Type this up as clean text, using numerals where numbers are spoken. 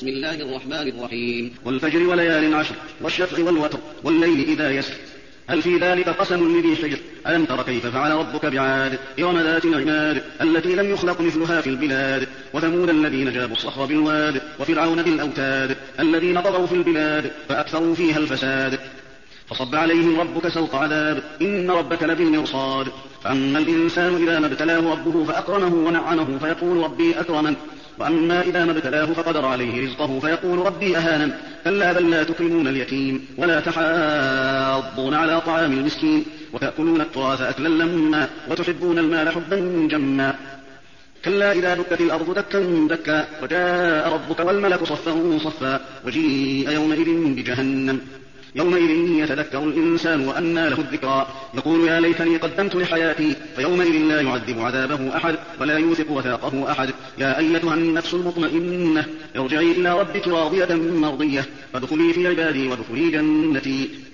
بسم الله الرحمن الرحيم والفجر وليال عشر والشفع والوتر والليل إذا يسر هل في ذلك قسم لذي حجر ألم تر كيف فعل ربك بعاد إرم ذات العماد التي لم يخلق مثلها في البلاد وثمود الذين جابوا الصخر بالواد وفرعون ذي الأوتاد الذين طغوا في البلاد فأكثروا فيها الفساد فصب عليهم ربك سوط عذاب إن ربك لبالمرصاد فأما الإنسان إذا ما ابتلاه ربه فأكرمه ونعمه فيقول ربي أكرمن وأما إذا ما ابتلاه فقدر عليه رزقه فيقول ربي أهانن كلا بل لا تكرمون اليتيم ولا تحاضون على طعام المسكين وتأكلون التراث أكلا لما وتحبون المال حبا جما كلا إذا دكت الأرض دكا دكا وجاء ربك والملك صفا صفا وجيء يومئذ بجهنم يومئذ يتذكر الإنسان وأنى له الذكرى يقول يا ليتني قدمت لحياتي فيومئذ لا يعذب عذابه أحد ولا يوثق وثاقه أحد يا أيتها النفس المطمئنة ارجعي إلى ربك راضية مرضية فادخلي في عبادي وادخلي جنتي